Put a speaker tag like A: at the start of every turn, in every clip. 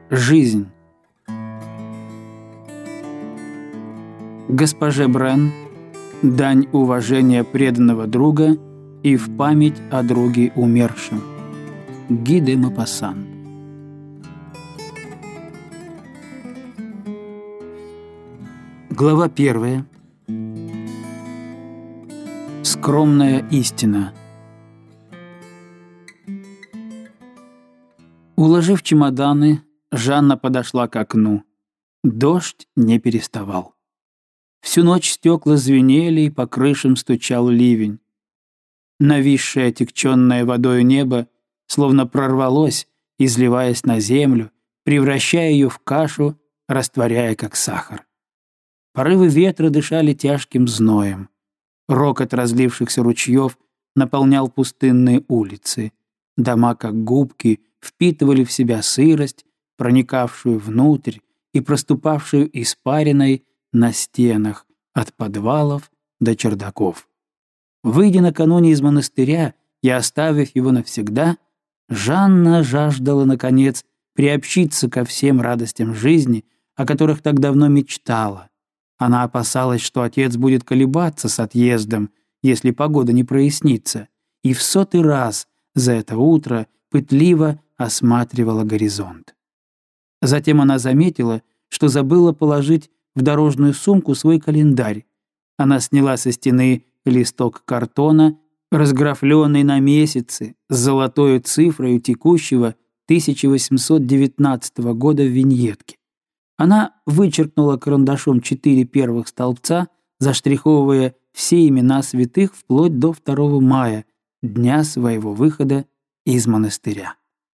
A: Жизнь. Госпоже Брен, дань уважения преданного друга и в память о друге умершем. Ги де Мопассан. Глава 1. Скромная истина. Уложив чемоданы, Жанна подошла к окну. Дождь не переставал. Всю ночь стекла звенели, и по крышам стучал ливень. Нависшее отягченное водою небо словно прорвалось, изливаясь на землю, превращая ее в кашу, растворяя как сахар. Порывы ветра дышали тяжким зноем. Рокот разлившихся ручьев наполнял пустынные улицы. Дома, как губки, впитывали в себя сырость, проникавшую внутрь и проступавшую испариной на стенах от подвалов до чердаков. Выйдя накануне из монастыря и оставив его навсегда, Жанна жаждала, наконец, приобщиться ко всем радостям жизни, о которых так давно мечтала. Она опасалась, что отец будет колебаться с отъездом, если погода не прояснится, и в 100-й раз за это утро пытливо осматривала горизонт. Затем она заметила, что забыла положить в дорожную сумку свой календарь. Она сняла со стены листок картона, разграфленный на месяцы, с золотой цифрой текущего 1819 года в виньетке. Она вычеркнула карандашом 4 первых столбца, заштриховывая все имена святых вплоть до 2 мая, дня своего выхода из монастыря.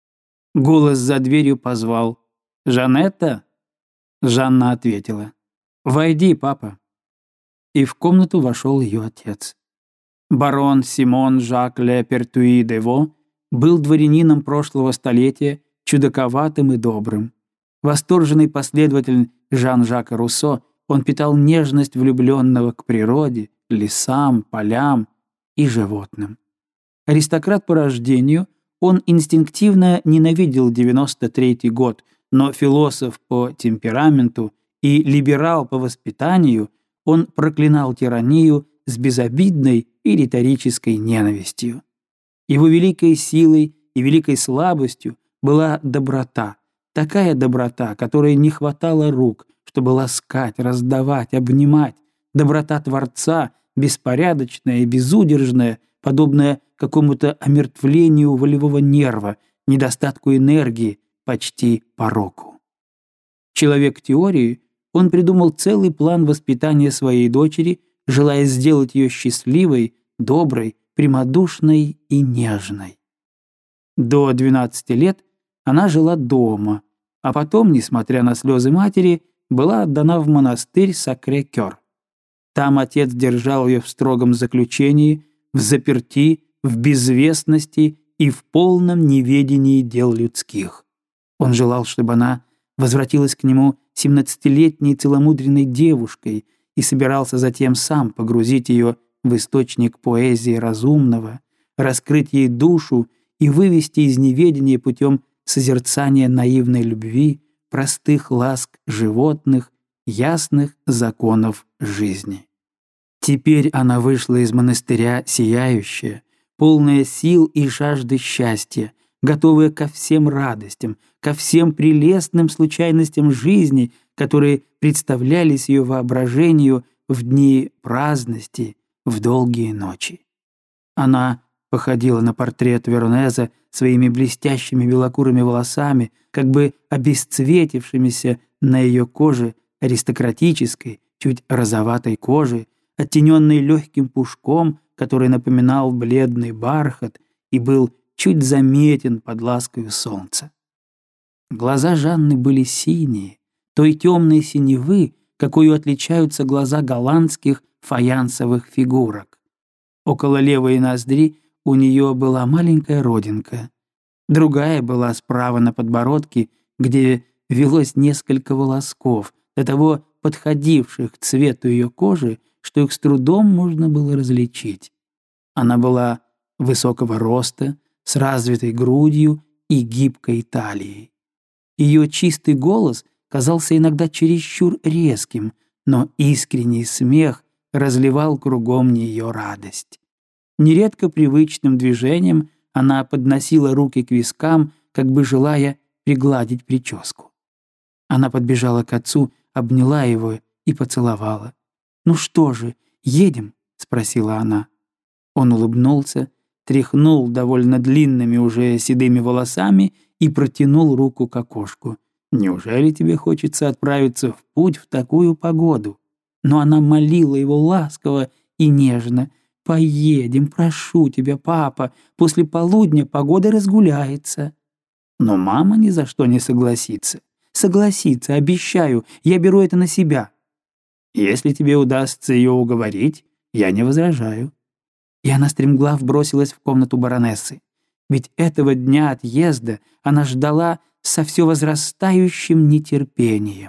A: Голос за дверью позвал: «Жанетта?» Жанна ответила: «Войди, папа». И в комнату вошел ее отец. Барон Симон Жак Ле Пертуи де Во был дворянином прошлого столетия, чудаковатым и добрым. Восторженный последователь Жан-Жака Руссо, он питал нежность влюбленного к природе, лесам, полям и животным. Аристократ по рождению, он инстинктивно ненавидел 93-й год, но философ по темпераменту и либерал по воспитанию, он проклинал тиранию с безобидной и риторической ненавистью. Его великой силой и великой слабостью была доброта, такая доброта, которой не хватало рук, чтобы ласкать, раздавать, обнимать, доброта Творца, беспорядочная и безудержная, подобная какому-то омертвлению волевого нерва, недостатку энергии, почти пороку. Человек теории, он придумал целый план воспитания своей дочери, желая сделать ее счастливой, доброй, прямодушной и нежной. До 12 лет она жила дома, а потом, несмотря на слезы матери, была отдана в монастырь Сакрэ-Кёр. Там отец держал ее в строгом заключении, в заперти, в безвестности и в полном неведении дел людских. Он желал, чтобы она возвратилась к нему 17-летней целомудренной девушкой и собирался затем сам погрузить ее в источник поэзии разумного, раскрыть ей душу и вывести из неведения путем созерцания наивной любви, простых ласк животных, ясных законов жизни. Теперь она вышла из монастыря сияющая, полная сил и жажды счастья, готовая ко всем радостям, ко всем прелестным случайностям жизни, которые представлялись ее воображению в дни праздности, в долгие ночи. Она походила на портрет Веронеза своими блестящими белокурыми волосами, как бы обесцветившимися на ее коже аристократической, чуть розоватой кожи, оттененной легким пушком, который напоминал бледный бархат и был чуть заметен под ласкою солнца. Глаза Жанны были синие, той темной синевы, какой отличаются глаза голландских фаянсовых фигурок. Около левой ноздри у нее была маленькая родинка. Другая была справа на подбородке, где велось несколько волосков, до того подходивших к цвету ее кожи, что их с трудом можно было различить. Она была высокого роста, с развитой грудью и гибкой талией. Ее чистый голос казался иногда чересчур резким, но искренний смех разливал кругом нее радость. Нередко привычным движением она подносила руки к вискам, как бы желая пригладить прическу. Она подбежала к отцу, обняла его и поцеловала. «Ну что же, едем?» — спросила она. Он улыбнулся, тряхнул довольно длинными уже седыми волосами и протянул руку к окошку. «Неужели тебе хочется отправиться в путь в такую погоду?» Но она молила его ласково и нежно. «Поедем, прошу тебя, папа, после полудня погода разгуляется». Но мама ни за что не согласится. «Согласится, обещаю, я беру это на себя». «Если тебе удастся ее уговорить, я не возражаю». И она стремглав бросилась в комнату баронессы. Ведь этого дня отъезда она ждала со все возрастающим нетерпением.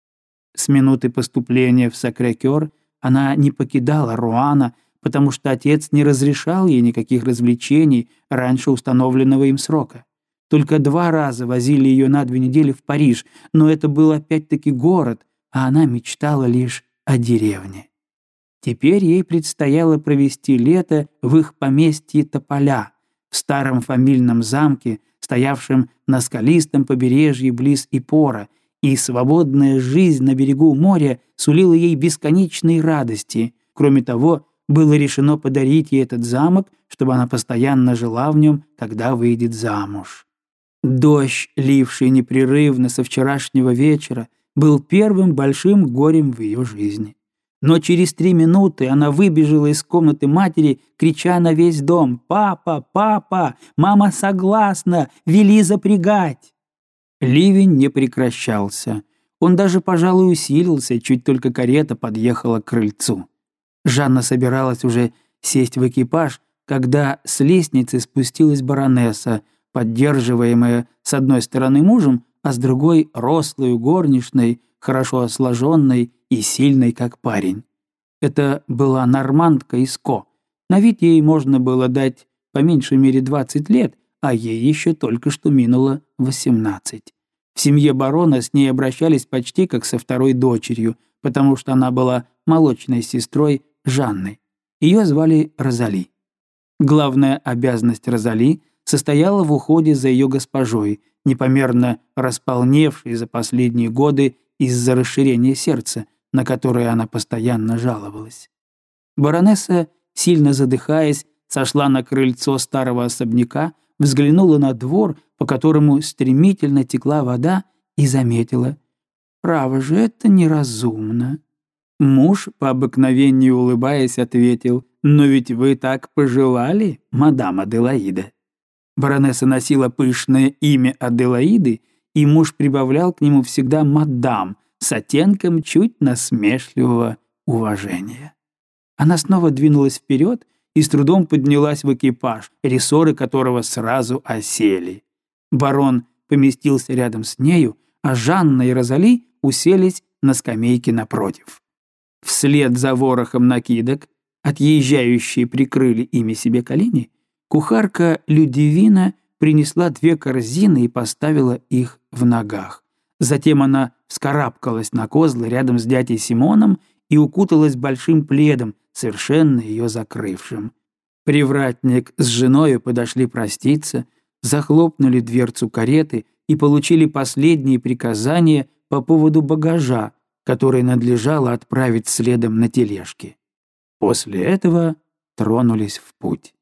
A: С минуты поступления в Сакрэ-Кёр она не покидала Руана, потому что отец не разрешал ей никаких развлечений раньше установленного им срока. Только 2 раза возили ее на 2 недели в Париж, но это был опять-таки город, а она мечтала лишь о деревне. Теперь ей предстояло провести лето в их поместье Тополя, в старом фамильном замке, стоявшем на скалистом побережье близ Иппора, и свободная жизнь на берегу моря сулила ей бесконечные радости. Кроме того, было решено подарить ей этот замок, чтобы она постоянно жила в нем, когда выйдет замуж. Дождь, ливший непрерывно со вчерашнего вечера, был первым большим горем в ее жизни. Но через 3 минуты она выбежала из комнаты матери, крича на весь дом: «Папа, папа, мама согласна, вели запрягать!» Ливень не прекращался. Он даже, пожалуй, усилился, чуть только карета подъехала к крыльцу. Жанна собиралась уже сесть в экипаж, когда с лестницы спустилась баронесса, поддерживаемая с одной стороны мужем, а с другой — рослой горничной, хорошо сложенной и сильной, как парень. Это была нормандка из Ко. На вид ей можно было дать по меньшей мере 20 лет, а ей еще только что минуло 18. В семье барона с ней обращались почти как со второй дочерью, потому что она была молочной сестрой Жанны. Ее звали Розали. Главная обязанность Розали состояла в уходе за ее госпожой, непомерно располневшей за последние годы из-за расширения сердца, на которое она постоянно жаловалась. Баронесса, сильно задыхаясь, сошла на крыльцо старого особняка, взглянула на двор, по которому стремительно текла вода, и заметила: «Право же, это неразумно». Муж, по обыкновению улыбаясь, ответил: «Но ведь вы так пожелали, мадам Аделаида». Баронесса носила пышное имя Аделаиды, и муж прибавлял к нему всегда «мадам» с оттенком чуть насмешливого уважения. Она снова двинулась вперед и с трудом поднялась в экипаж, рессоры которого сразу осели. Барон поместился рядом с нею, а Жанна и Розали уселись на скамейке напротив. Вслед за ворохом накидок, отъезжающие прикрыли ими себе колени, кухарка Людивина принесла 2 корзины и поставила их в ногах. Затем она вскарабкалась на козлы рядом с дядей Симоном и укуталась большим пледом, совершенно ее закрывшим. Привратник с женою подошли проститься, захлопнули дверцу кареты и получили последние приказания по поводу багажа, который надлежало отправить следом на тележке. После этого тронулись в путь.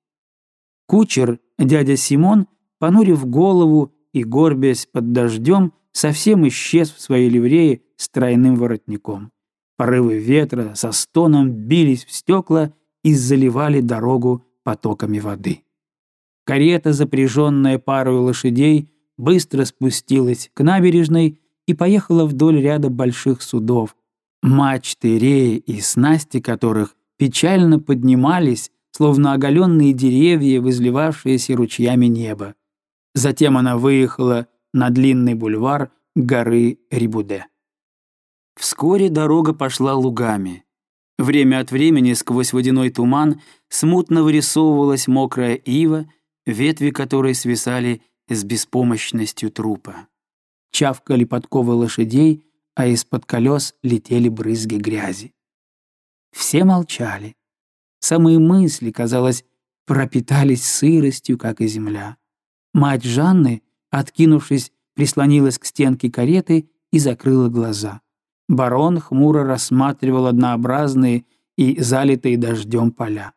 A: Кучер, дядя Симон, понурив голову и горбясь под дождем, совсем исчез в своей ливрее с тройным воротником. Порывы ветра со стоном бились в стекла и заливали дорогу потоками воды. Карета, запряженная парой лошадей, быстро спустилась к набережной и поехала вдоль ряда больших судов, мачты, реи и снасти которых печально поднимались, словно оголенные деревья, возливавшиеся ручьями неба. Затем она выехала на длинный бульвар горы Рибуде. Вскоре дорога пошла лугами. Время от времени сквозь водяной туман смутно вырисовывалась мокрая ива, ветви которой свисали с беспомощностью трупа. чавкали подковы лошадей, а из-под колес летели брызги грязи. Все молчали. Самые мысли, казалось, пропитались сыростью, как и земля. Мать Жанны, откинувшись, прислонилась к стенке кареты и закрыла глаза. Барон хмуро рассматривал однообразные и залитые дождем поля.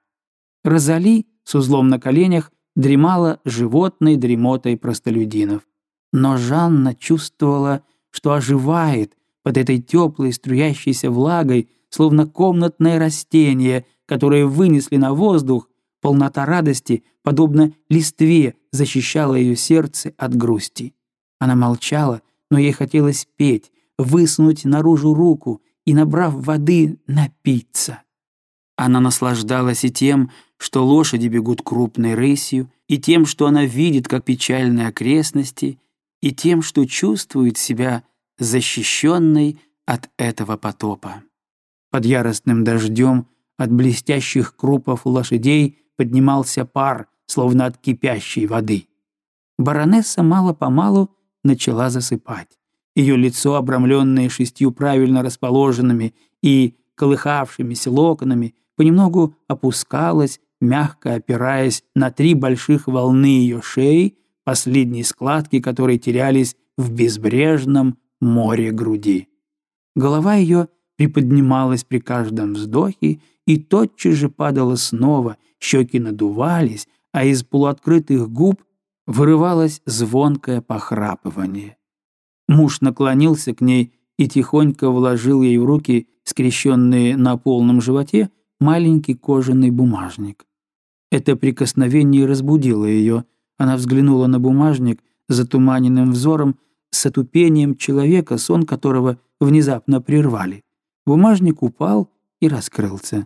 A: Розали с узлом на коленях дремала животной дремотой простолюдинов. Но Жанна чувствовала, что оживает под этой теплой струящейся влагой, словно комнатное растение, которое вынесли на воздух. Полнота радости, подобно листве, защищала ее сердце от грусти. Она молчала, но ей хотелось петь, высунуть наружу руку и, набрав воды, напиться. Она наслаждалась и тем, что лошади бегут крупной рысью, и тем, что она видит, как печальные окрестности, и тем, что чувствует себя защищенной от этого потопа. Под яростным дождем от блестящих крупов лошадей поднимался пар, словно от кипящей воды. Баронесса мало-помалу начала засыпать. Ее лицо, обрамленное 6 правильно расположенными и колыхавшимися локонами, понемногу опускалось, мягко опираясь на 3 больших волны ее шеи, последние складки которой терялись в безбрежном море груди. Голова ее приподнималась при каждом вздохе и тотчас же падала снова, щеки надувались, а из полуоткрытых губ вырывалось звонкое похрапывание. Муж наклонился к ней и тихонько вложил ей в руки, скрещенные на полном животе, маленький кожаный бумажник. Это прикосновение разбудило ее. Она взглянула на бумажник затуманенным взором с отупением человека, сон которого внезапно прервали. Бумажник упал и раскрылся.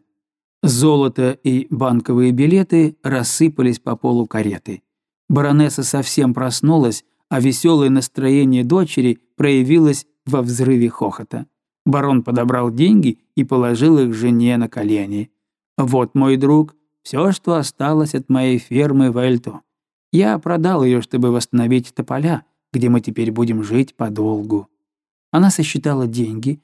A: Золото и банковые билеты рассыпались по полу кареты. Баронесса совсем проснулась, а веселое настроение дочери проявилось во взрыве хохота. Барон подобрал деньги и положил их жене на колени. «Вот, мой друг, все, что осталось от моей фермы в Эльто. Я продал ее, чтобы восстановить тополя, где мы теперь будем жить подолгу». Она сосчитала деньги,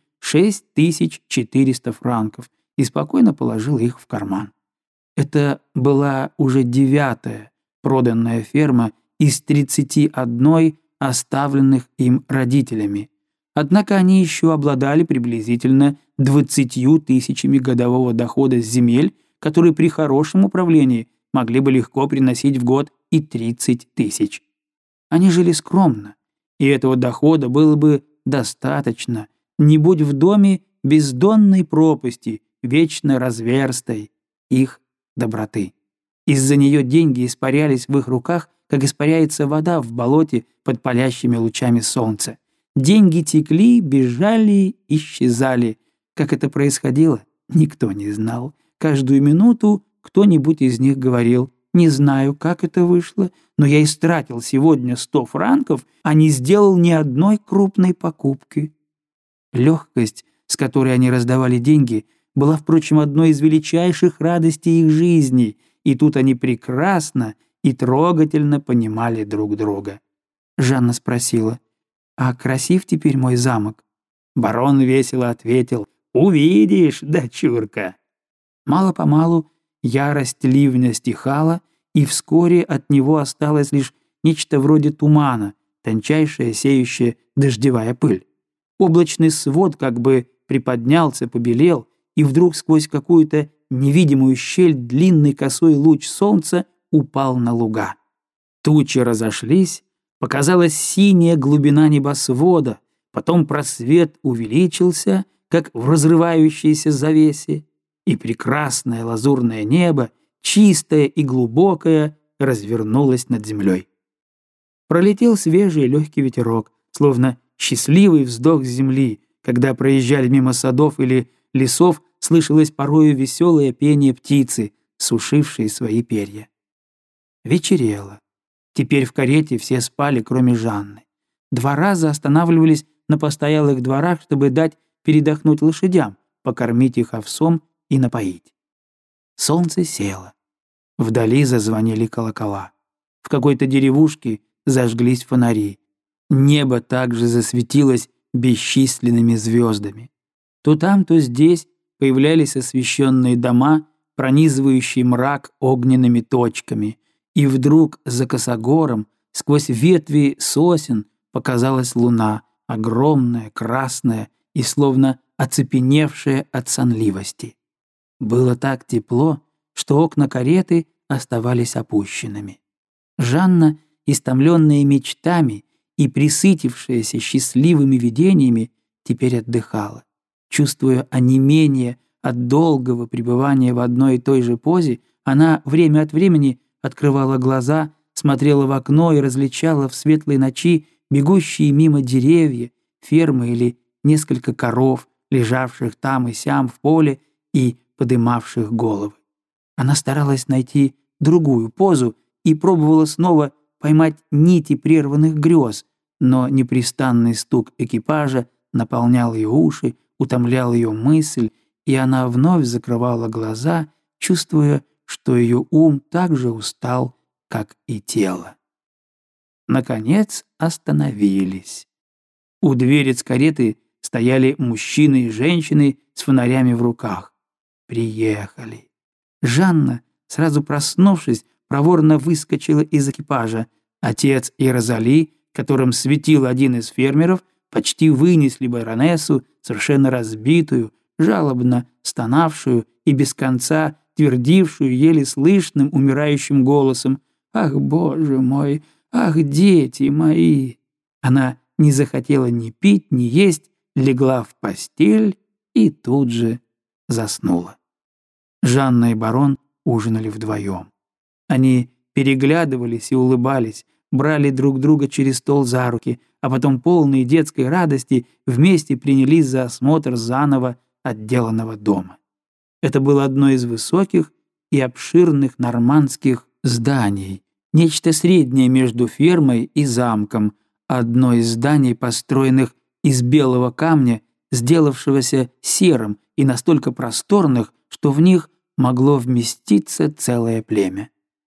A: 6400 франков, и спокойно положила их в карман. Это была уже 9-я проданная ферма из 31 оставленных им родителями. Однако они еще обладали приблизительно 20 000 годового дохода с земель, которые при хорошем управлении могли бы легко приносить в год и 30 000. Они жили скромно, и этого дохода было бы достаточно, не будь в доме бездонной пропасти, вечно разверстой их доброты. Из-за нее деньги испарялись в их руках, как испаряется вода в болоте под палящими лучами солнца. Деньги текли, бежали, исчезали. Как это происходило, никто не знал. Каждую минуту кто-нибудь из них говорил: «Не знаю, как это вышло, но я истратил сегодня 100 франков, а не сделал ни одной крупной покупки». Легкость, с которой они раздавали деньги, была, впрочем, одной из величайших радостей их жизни, и тут они прекрасно и трогательно понимали друг друга. Жанна спросила: «А красив теперь мой замок?» Барон весело ответил: «Увидишь, дочурка». Мало-помалу ярость ливня стихала, и вскоре от него осталось лишь нечто вроде тумана, тончайшая сеющая дождевая пыль. Облачный свод как бы приподнялся, побелел, и вдруг сквозь какую-то невидимую щель длинный косой луч солнца упал на луга. Тучи разошлись, показалась синяя глубина небосвода, потом просвет увеличился, как в разрывающейся завесе, и прекрасное лазурное небо, чистое и глубокое, развернулось над землей. Пролетел свежий легкий ветерок, словно счастливый вздох земли. Когда проезжали мимо садов или лесов, слышалось порою веселое пение птицы, сушившей свои перья. Вечерело. Теперь в карете все спали, кроме Жанны. 2 раза останавливались на постоялых дворах, чтобы дать передохнуть лошадям, покормить их овсом и напоить. Солнце село. Вдали зазвонили колокола. В какой-то деревушке зажглись фонари. Небо также засветилось бесчисленными звездами. То там, то здесь появлялись освещенные дома, пронизывающие мрак огненными точками, и вдруг за косогором, сквозь ветви сосен, показалась луна, огромная, красная и словно оцепеневшая от сонливости. Было так тепло, что окна кареты оставались опущенными. Жанна, истомленная мечтами и присытившаяся счастливыми видениями, теперь отдыхала. Чувствуя онемение от долгого пребывания в одной и той же позе, она время от времени открывала глаза, смотрела в окно и различала в светлой ночи бегущие мимо деревья, фермы или несколько коров, лежавших там и сям в поле и подымавших головы. Она старалась найти другую позу и пробовала снова поймать нити прерванных грез, но непрестанный стук экипажа наполнял ее уши, утомлял ее мысль, и она вновь закрывала глаза, чувствуя, что ее ум так же устал, как и тело. Наконец остановились. У дверец кареты стояли мужчины и женщины с фонарями в руках. Приехали. Жанна, сразу проснувшись, проворно выскочила из экипажа. Отец и Розали, которым светил один из фермеров, почти вынесли баронессу, совершенно разбитую, жалобно стонавшую и без конца твердившую еле слышным умирающим голосом: «Ах, Боже мой! Ах, дети мои!» Она не захотела ни пить, ни есть, легла в постель и тут же заснула. Жанна и барон ужинали вдвоем. Они переглядывались и улыбались, брали друг друга через стол за руки, а потом, полные детской радости, вместе принялись за осмотр заново отделанного дома. Это было одно из высоких и обширных нормандских зданий, нечто среднее между фермой и замком, одно из зданий, построенных из белого камня, сделавшегося серым и настолько просторных, что в них могло вместиться целое племя.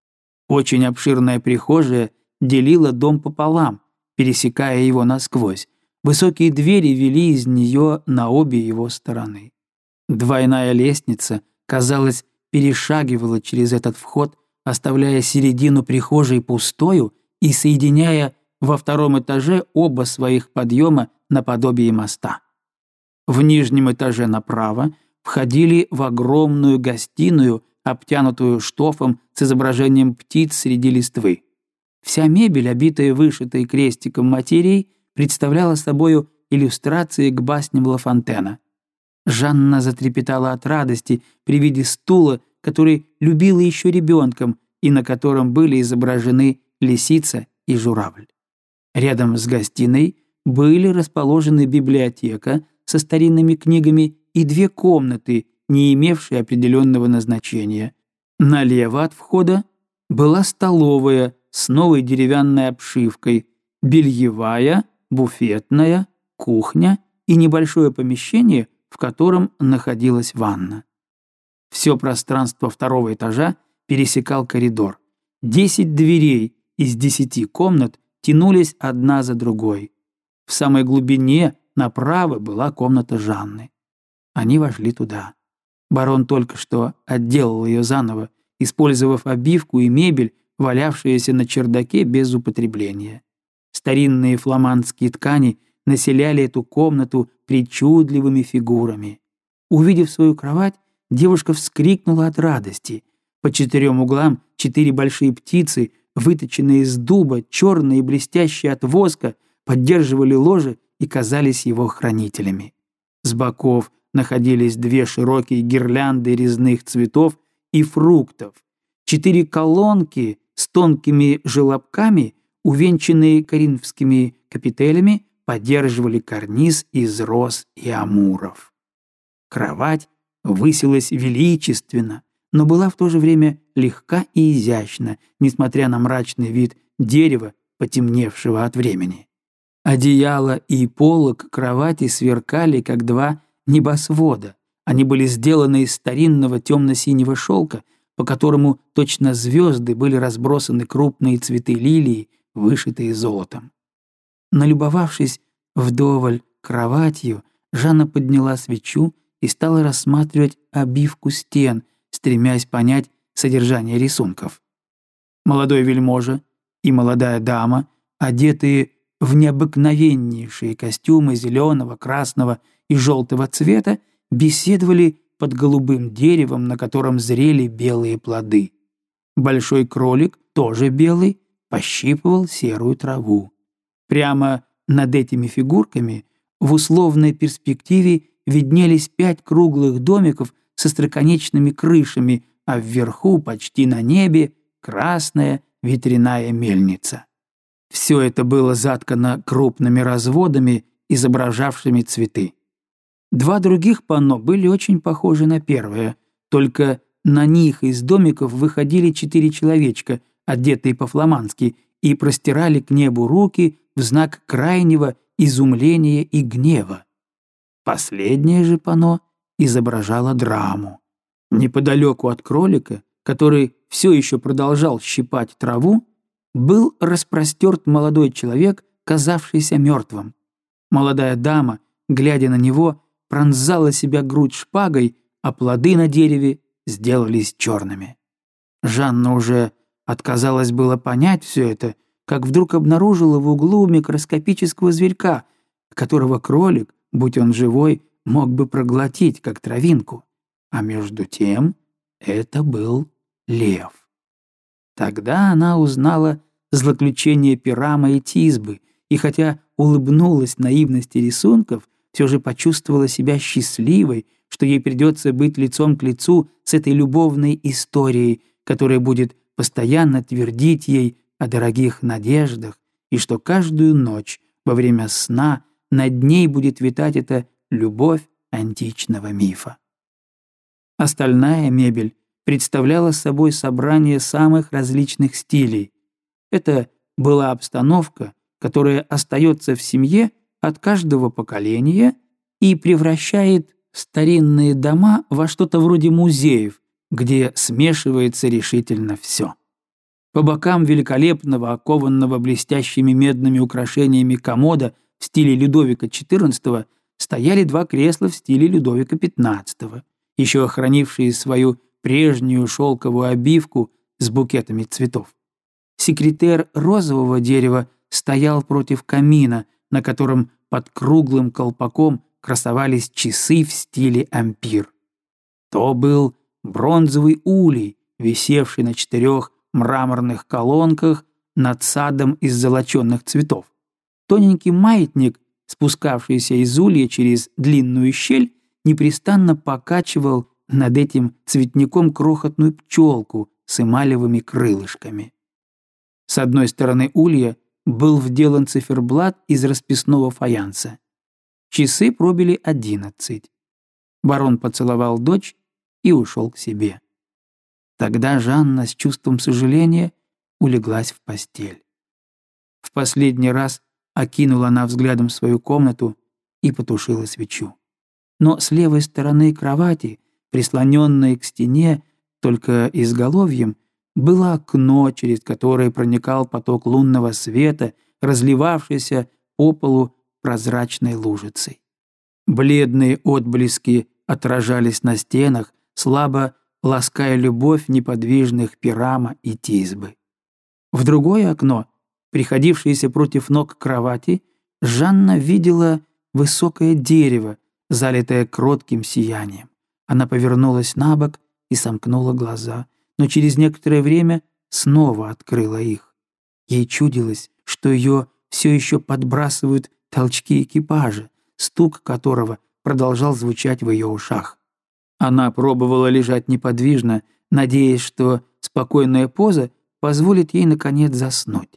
A: Очень обширная прихожая делила дом пополам, пересекая его насквозь. Высокие двери вели из нее на обе его стороны. Двойная лестница, казалось, перешагивала через этот вход, оставляя середину прихожей пустою и соединяя во втором этаже оба своих подъема наподобие моста. В нижнем этаже направо входили в огромную гостиную, обтянутую штофом с изображением птиц среди листвы. Вся мебель, обитая вышитой крестиком материей, представляла собою иллюстрации к басням Ла Фонтена. Жанна затрепетала от радости при виде стула, который любила еще ребенком и на котором были изображены лисица и журавль. Рядом с гостиной были расположены библиотека со старинными книгами и две комнаты, не имевшие определенного назначения. Налево от входа была столовая с новой деревянной обшивкой, бельевая, буфетная, кухня и небольшое помещение, в котором находилась ванна. Все пространство второго этажа пересекал коридор. 10 дверей из 10 комнат тянулись одна за другой. В самой глубине направо была комната Жанны. Они вошли туда. Барон только что отделал ее заново, использовав обивку и мебель, валявшиеся на чердаке без употребления. Старинные фламандские ткани населяли эту комнату причудливыми фигурами. Увидев свою кровать, девушка вскрикнула от радости. По 4 углам 4 большие птицы, выточенные из дуба, черные и блестящие от воска, поддерживали ложе и казались его хранителями. С боков находились 2 широкие гирлянды резных цветов и фруктов, 4 колонки с тонкими желобками, увенчанные коринфскими капителями, поддерживали карниз из роз и амуров. Кровать высилась величественно, но была в то же время легка и изящна, несмотря на мрачный вид дерева, потемневшего от времени. Одеяло и полог кровати сверкали, как 2 небосвода. Они были сделаны из старинного темно-синего шелка, по которому точно звезды были разбросаны крупные цветы лилии, вышитые золотом. Налюбовавшись вдоволь кроватью, Жанна подняла свечу и стала рассматривать обивку стен, стремясь понять содержание рисунков. Молодой вельможа и молодая дама, одетые в необыкновеннейшие костюмы зеленого, красного и желтого цвета, беседовали под голубым деревом, на котором зрели белые плоды. Большой кролик, тоже белый, пощипывал серую траву. Прямо над этими фигурками в условной перспективе виднелись 5 круглых домиков со остроконечными крышами, а вверху, почти на небе, красная ветряная мельница. Все это было заткано крупными разводами, изображавшими цветы. 2 других панно были очень похожи на первое, только на них из домиков выходили 4 человечка, одетые по-фламандски, и простирали к небу руки в знак крайнего изумления и гнева. Последнее же панно изображало драму. Неподалеку от кролика, который все еще продолжал щипать траву, был распростерт молодой человек, казавшийся мертвым. Молодая дама, глядя на него, пронзала себя грудь шпагой, а плоды на дереве сделались черными. Жанна уже отказалась было понять все это, как вдруг обнаружила в углу микроскопического зверька, которого кролик, будь он живой, мог бы проглотить, как травинку. А между тем это был лев. Тогда она узнала злоключение Пирама и Тисбы, и хотя улыбнулась наивности рисунков, все же почувствовала себя счастливой, что ей придется быть лицом к лицу с этой любовной историей, которая будет постоянно твердить ей о дорогих надеждах, и что каждую ночь во время сна над ней будет витать эта любовь античного мифа. Остальная мебель представляла собой собрание самых различных стилей. Это была обстановка, которая остается в семье от каждого поколения и превращает старинные дома во что-то вроде музеев, где смешивается решительно все. По бокам великолепного, окованного блестящими медными украшениями комода в стиле Людовика XIV стояли 2 кресла в стиле Людовика XV, еще охранившие свою прежнюю шелковую обивку с букетами цветов. Секретер розового дерева стоял против камина, на котором под круглым колпаком красовались часы в стиле ампир. То был бронзовый улей, висевший на 4 мраморных колонках над садом из золоченных цветов. Тоненький маятник, спускавшийся из улья через длинную щель, непрестанно покачивал над этим цветником крохотную пчелку с эмалевыми крылышками. С одной стороны улья был вделан циферблат из расписного фаянса. Часы пробили 11. Барон поцеловал дочь и ушел к себе. Тогда Жанна с чувством сожаления улеглась в постель. В последний раз окинула она взглядом свою комнату и потушила свечу. Но с левой стороны кровати, прислоненной к стене, только изголовьем, было окно, через которое проникал поток лунного света, разливавшийся по полу прозрачной лужицей. Бледные отблески отражались на стенах, слабо лаская любовь неподвижных Пирама и Тисбы. В другое окно, приходившееся против ног кровати, Жанна видела высокое дерево, залитое кротким сиянием. Она повернулась на бок и сомкнула глаза, но через некоторое время снова открыла их. Ей чудилось, что ее все еще подбрасывают толчки экипажа, стук которого продолжал звучать в ее ушах. Она пробовала лежать неподвижно, надеясь, что спокойная поза позволит ей, наконец, заснуть.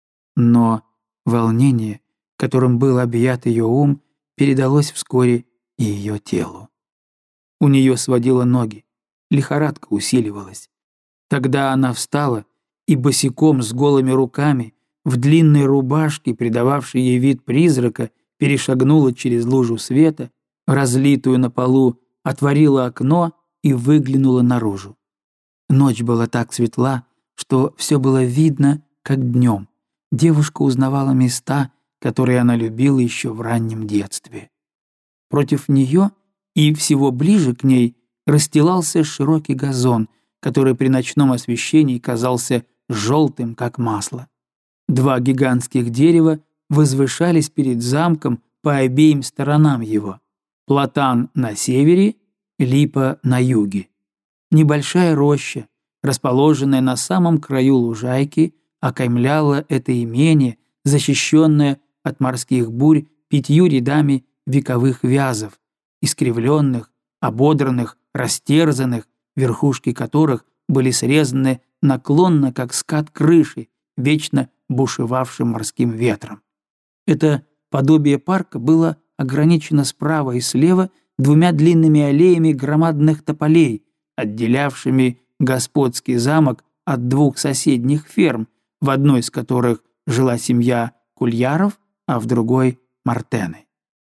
A: Но волнение, которым был объят ее ум, передалось вскоре и ее телу. У нее сводило ноги, лихорадка усиливалась. Тогда она встала и босиком с голыми руками, в длинной рубашке, придававшей ей вид призрака, перешагнула через лужу света, разлитую на полу, отворила окно и выглянула наружу. Ночь была так светла, что все было видно, как днем. Девушка узнавала места, которые она любила еще в раннем детстве. Против нее и всего ближе к ней расстилался широкий газон, который при ночном освещении казался желтым, как масло. Два гигантских дерева возвышались перед замком по обеим сторонам его. Платан на севере, липа на юге. Небольшая роща, расположенная на самом краю лужайки, окаймляла это имение, защищенное от морских бурь 5 рядами вековых вязов, искривленных, ободранных, растерзанных, верхушки которых были срезаны наклонно, как скат крыши, вечно бушевавшим морским ветром. Это подобие парка было ограничено справа и слева 2 длинными аллеями громадных тополей, отделявшими господский замок от 2 соседних ферм, в одной из которых жила семья Кульяров, а в другой — Мартены.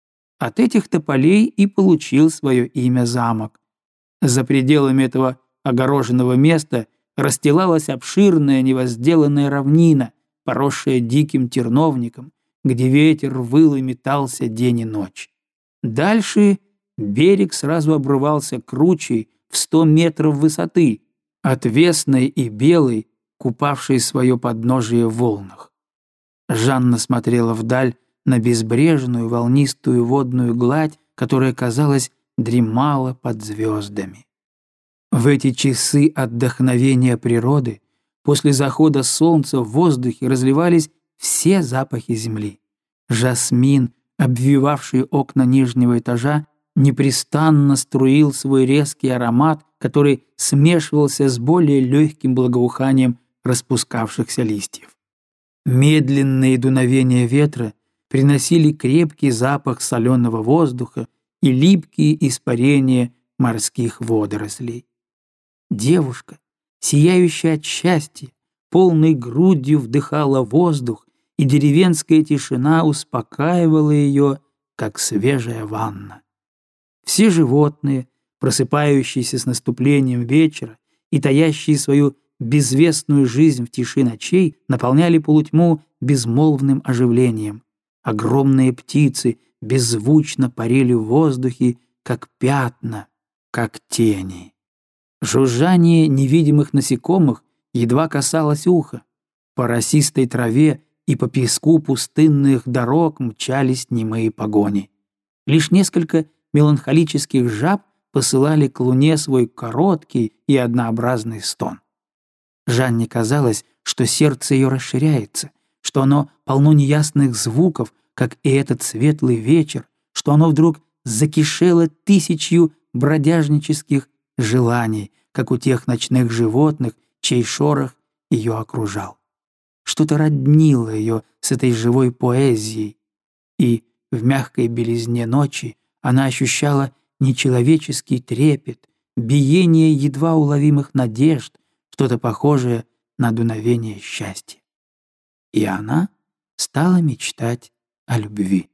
A: От этих тополей и получил свое имя замок. За пределами этого огороженного места расстилалась обширная невозделанная равнина, поросшая диким терновником, где ветер выл и метался день и ночь. Дальше берег сразу обрывался кручей в 100 метров высоты, отвесной и белой, купавшей свое подножие в волнах. Жанна смотрела вдаль на безбрежную волнистую водную гладь, которая, казалось, дремала под звездами. В эти часы отдохновения природы после захода солнца в воздухе разливались все запахи земли. Жасмин, обвивавший окна нижнего этажа, непрестанно струил свой резкий аромат, который смешивался с более легким благоуханием распускавшихся листьев. Медленные дуновения ветра приносили крепкий запах соленого воздуха и липкие испарения морских водорослей. Девушка, сияющая от счастья, полной грудью вдыхала воздух, и деревенская тишина успокаивала ее, как свежая ванна. Все животные, просыпающиеся с наступлением вечера и таящие свою безвестную жизнь в тиши ночей, наполняли полутьму безмолвным оживлением. Огромные птицы беззвучно парили в воздухе, как пятна, как тени. Жужжание невидимых насекомых едва касалось уха. По росистой траве и по песку пустынных дорог мчались немые погони. Лишь несколько меланхолических жаб посылали к луне свой короткий и однообразный стон. Жанне казалось, что сердце ее расширяется, что оно полно неясных звуков, как и этот светлый вечер, что оно вдруг закишело 1000 бродяжнических желаний, как у тех ночных животных, чей шорох ее окружал. Что-то роднило ее с этой живой поэзией, и в мягкой белизне ночи она ощущала нечеловеческий трепет, биение едва уловимых надежд, что-то похожее на дуновение счастья. И она стала мечтать о любви.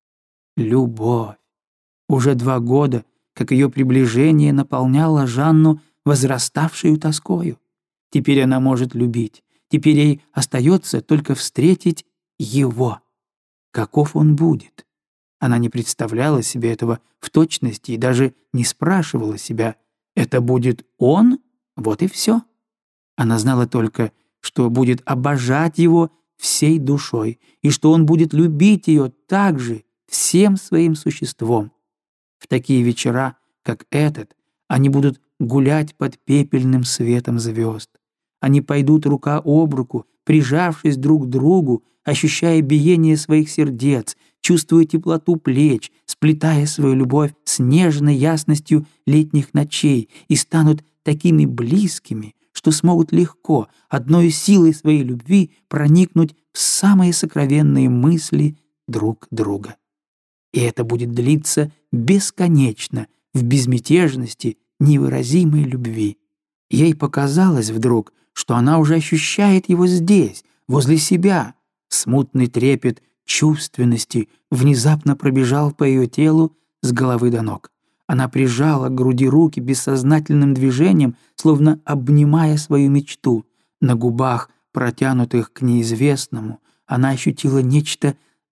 A: Любовь. Уже 2 года, как ее приближение наполняло Жанну возраставшей тоскою. Теперь она может любить. Теперь ей остается только встретить его. Каков он будет? Она не представляла себе этого в точности и даже не спрашивала себя, это будет он? Вот и все. Она знала только, что будет обожать его всей душой и что он будет любить ее также всем своим существом. В такие вечера, как этот, они будут гулять под пепельным светом звезд. Они пойдут рука об руку, прижавшись друг к другу, ощущая биение своих сердец, чувствуя теплоту плеч, сплетая свою любовь с нежной ясностью летних ночей, и станут такими близкими, что смогут легко, одной силой своей любви, проникнуть в самые сокровенные мысли друг друга. И это будет длиться бесконечно, в безмятежности невыразимой любви. Ей показалось вдруг, что она уже ощущает его здесь, возле себя. Смутный трепет чувственности внезапно пробежал по ее телу с головы до ног. Она прижала к груди руки бессознательным движением, словно обнимая свою мечту. На губах, протянутых к неизвестному, она ощутила нечто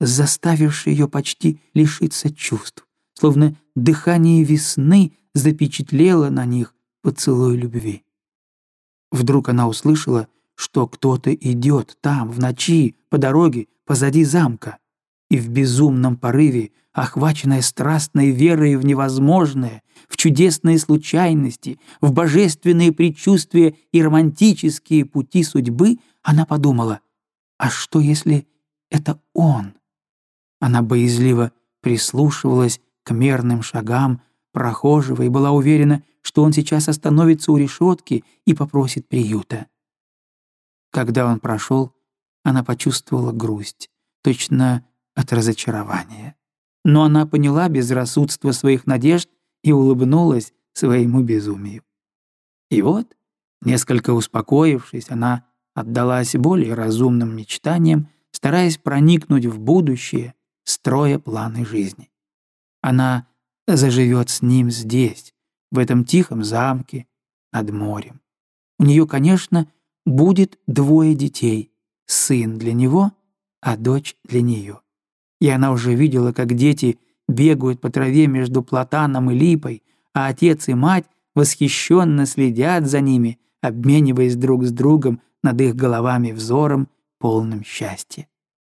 A: заставивший ее почти лишиться чувств, словно дыхание весны запечатлело на них поцелуй любви. Вдруг она услышала, что кто-то идет там, в ночи, по дороге, позади замка, и в безумном порыве, охваченная страстной верой в невозможное, в чудесные случайности, в божественные предчувствия и романтические пути судьбы, она подумала: а что, если это он? Она боязливо прислушивалась к мерным шагам прохожего и была уверена, что он сейчас остановится у решетки и попросит приюта. Когда он прошел, она почувствовала грусть, точно от разочарования. Но она поняла безрассудство своих надежд и улыбнулась своему безумию. И вот, несколько успокоившись, она отдалась более разумным мечтаниям, стараясь проникнуть в будущее, строя планы жизни. Она заживет с ним здесь, в этом тихом замке над морем. У нее, конечно, будет 2 детей, сын для него, а дочь для нее. И она уже видела, как дети бегают по траве между платаном и липой, а отец и мать восхищенно следят за ними, обмениваясь друг с другом над их головами взором, полным счастья.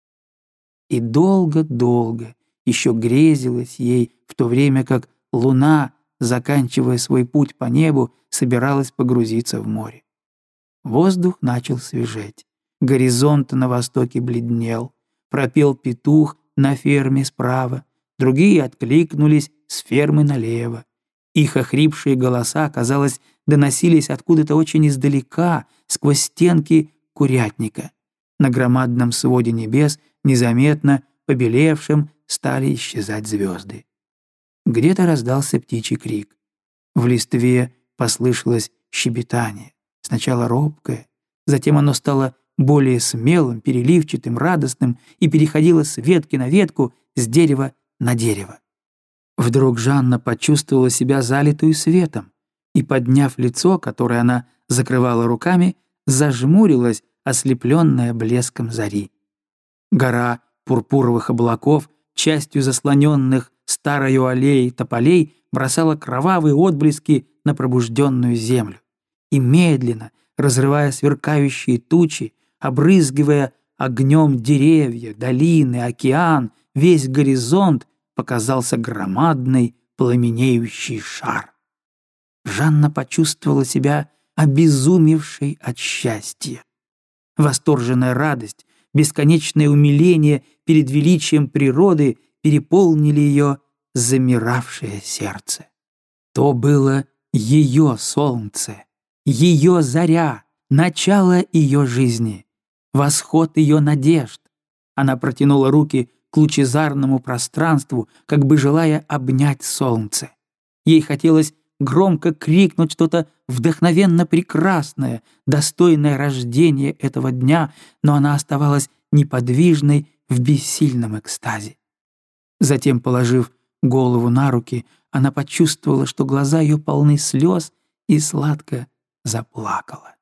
A: И долго-долго еще грезилось ей, в то время как луна, заканчивая свой путь по небу, собиралась погрузиться в море. Воздух начал свежеть, горизонт на востоке бледнел, пропел петух на ферме справа, другие откликнулись с фермы налево. Их охрипшие голоса, казалось, доносились откуда-то очень издалека, сквозь стенки курятника. На громадном своде небес, незаметно побелевшим, стали исчезать звезды. Где-то раздался птичий крик. В листве послышалось щебетание, сначала робкое, затем оно стало более смелым, переливчатым, радостным и переходило с ветки на ветку, с дерева на дерево. Вдруг Жанна почувствовала себя залитую светом и, подняв лицо, которое она закрывала руками, зажмурилась, ослепленная блеском зари. Гора пурпуровых облаков, частью заслоненных старою аллеей тополей, бросала кровавые отблески на пробужденную землю. И медленно, разрывая сверкающие тучи, обрызгивая огнем деревья, долины, океан, весь горизонт, показался громадный пламенеющий шар. Жанна почувствовала себя обезумевшей от счастья. Восторженная радость, бесконечное умиление перед величием природы переполнили ее замиравшее сердце. То было ее солнце, ее заря, начало ее жизни, восход ее надежд. Она протянула руки к лучезарному пространству, как бы желая обнять солнце. Ей хотелось громко крикнуть что-то вдохновенно прекрасное, достойное рождения этого дня, но она оставалась неподвижной в бессильном экстазе. Затем, положив голову на руки, она почувствовала, что глаза ее полны слез, и сладко заплакала.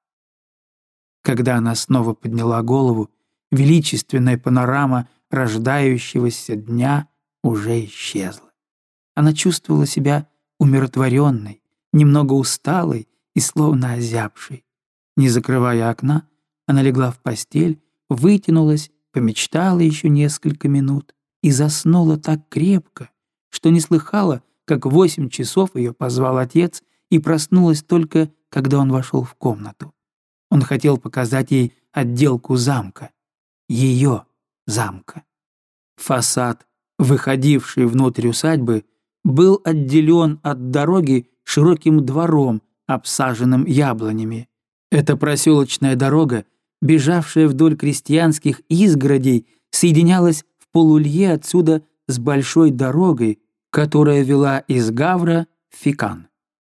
A: Когда она снова подняла голову, величественная панорама рождающегося дня уже исчезла. Она чувствовала себя умиротворенной, немного усталой и словно озябшей. Не закрывая окна, она легла в постель, вытянулась, помечтала еще несколько минут и заснула так крепко, что не слыхала, как в 8 часов ее позвал отец, и проснулась только, когда он вошел в комнату. Он хотел показать ей отделку замка, ее замка. Фасад, выходивший внутрь усадьбы, был отделен от дороги широким двором, обсаженным яблонями. Эта проселочная дорога, бежавшая вдоль крестьянских изгородей, соединялась в полулье отсюда с большой дорогой, которая вела из Гавра в Фикан.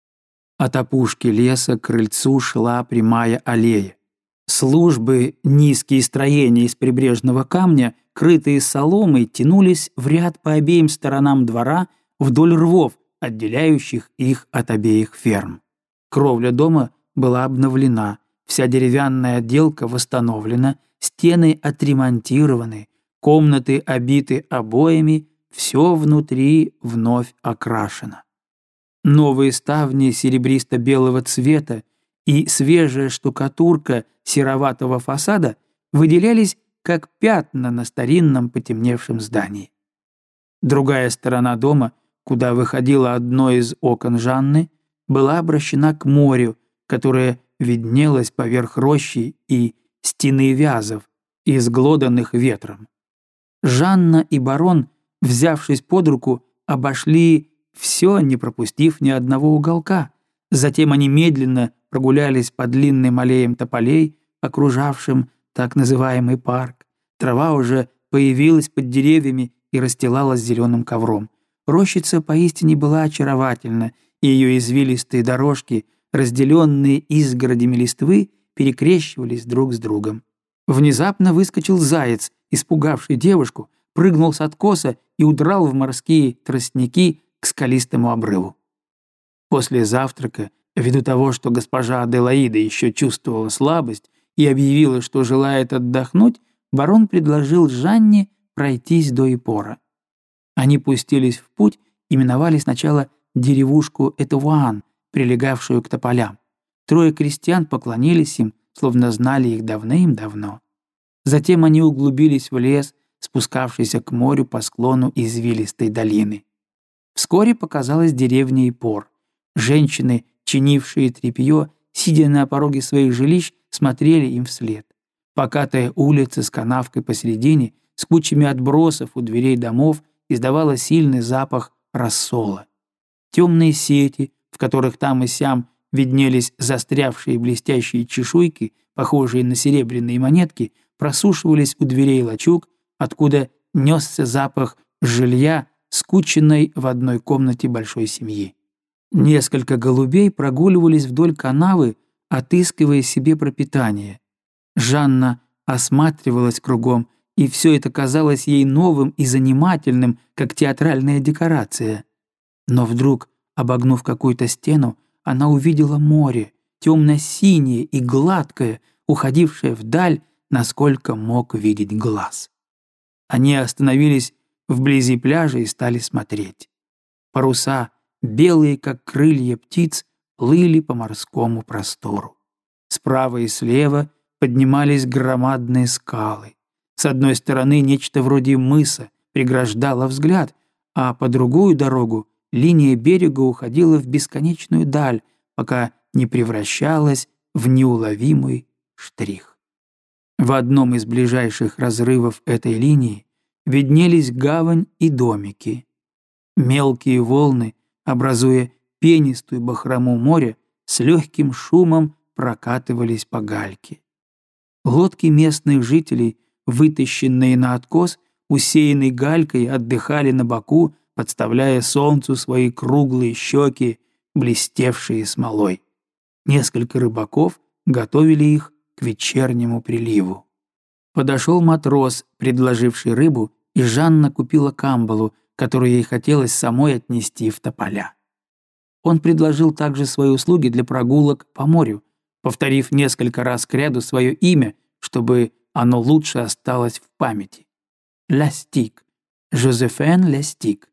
A: От опушки леса к крыльцу шла прямая аллея. Службы, низкие строения из прибрежного камня, крытые соломой, тянулись в ряд по обеим сторонам двора вдоль рвов, отделяющих их от обеих ферм. Кровля дома была обновлена, вся деревянная отделка восстановлена, стены отремонтированы, Комнаты обиты обоями, все внутри вновь окрашено. Новые ставни серебристо-белого цвета и свежая штукатурка сероватого фасада выделялись как пятна на старинном потемневшем здании. Другая сторона дома, куда выходило одно из окон Жанны, была обращена к морю, которое виднелось поверх рощи и стены вязов, изглоданных ветром. Жанна и барон, взявшись под руку, обошли все, не пропустив ни одного уголка. Затем они медленно прогулялись по длинным аллеям тополей, окружавшим так называемый парк. Трава уже появилась под деревьями и расстилалась зеленым ковром. Рощица поистине была очаровательна, и ее извилистые дорожки, разделенные изгородями листвы, перекрещивались друг с другом. Внезапно выскочил заяц, испугавший девушку, прыгнул с откоса и удрал в морские тростники к скалистому обрыву. После завтрака, ввиду того, что госпожа Аделаида еще чувствовала слабость и объявила, что желает отдохнуть, барон предложил Жанне пройтись до Иппора. Они пустились в путь и миновали сначала деревушку Этуан, прилегавшую к тополям. Трое крестьян поклонились им, словно знали их давным-давно. Затем они углубились в лес, спускавшийся к морю по склону извилистой долины. Вскоре показалась деревня Иппор. Женщины, чинившие тряпье, сидя на пороге своих жилищ, смотрели им вслед. Покатая улица с канавкой посередине, с кучами отбросов у дверей домов, издавала сильный запах рассола. Темные сети, в которых там и сям виднелись застрявшие блестящие чешуйки, похожие на серебряные монетки, просушивались у дверей лачуг, откуда несся запах жилья, скученной в одной комнате большой семьи. Несколько голубей прогуливались вдоль канавы, отыскивая себе пропитание. Жанна осматривалась кругом, и все это казалось ей новым и занимательным, как театральная декорация. Но вдруг, обогнув какую-то стену, она увидела море, темно-синее и гладкое, уходившее вдаль, насколько мог видеть глаз. Они остановились вблизи пляжа и стали смотреть. Паруса, белые, как крылья птиц, плыли по морскому простору. Справа и слева поднимались громадные скалы. С одной стороны нечто вроде мыса преграждало взгляд, а по другую дорогу линия берега уходила в бесконечную даль, пока не превращалась в неуловимый штрих. В одном из ближайших разрывов этой линии виднелись гавань и домики. Мелкие волны, образуя пенистую бахрому моря, с легким шумом прокатывались по гальке. Лодки местных жителей, вытащенные на откос, усеянные галькой, отдыхали на боку, подставляя солнцу свои круглые щеки, блестевшие смолой. Несколько рыбаков готовили их к вечернему приливу. Подошел матрос, предложивший рыбу, и Жанна купила камбалу, которую ей хотелось самой отнести в тополя. Он предложил также свои услуги для прогулок по морю, повторив несколько раз кряду свое имя, чтобы оно лучше осталось в памяти. Ластик. Жозефен Ластик.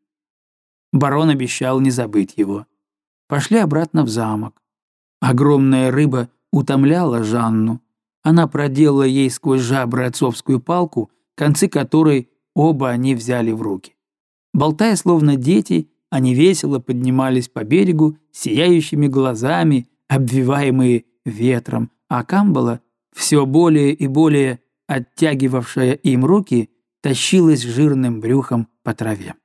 A: Барон обещал не забыть его. Пошли обратно в замок. Огромная рыба утомляла Жанну. Она проделала ей сквозь жабры отцовскую палку, концы которой оба они взяли в руки. Болтая словно дети, они весело поднимались по берегу сияющими глазами, обвиваемые ветром, а камбала, все более и более оттягивавшая им руки, тащилась жирным брюхом по траве.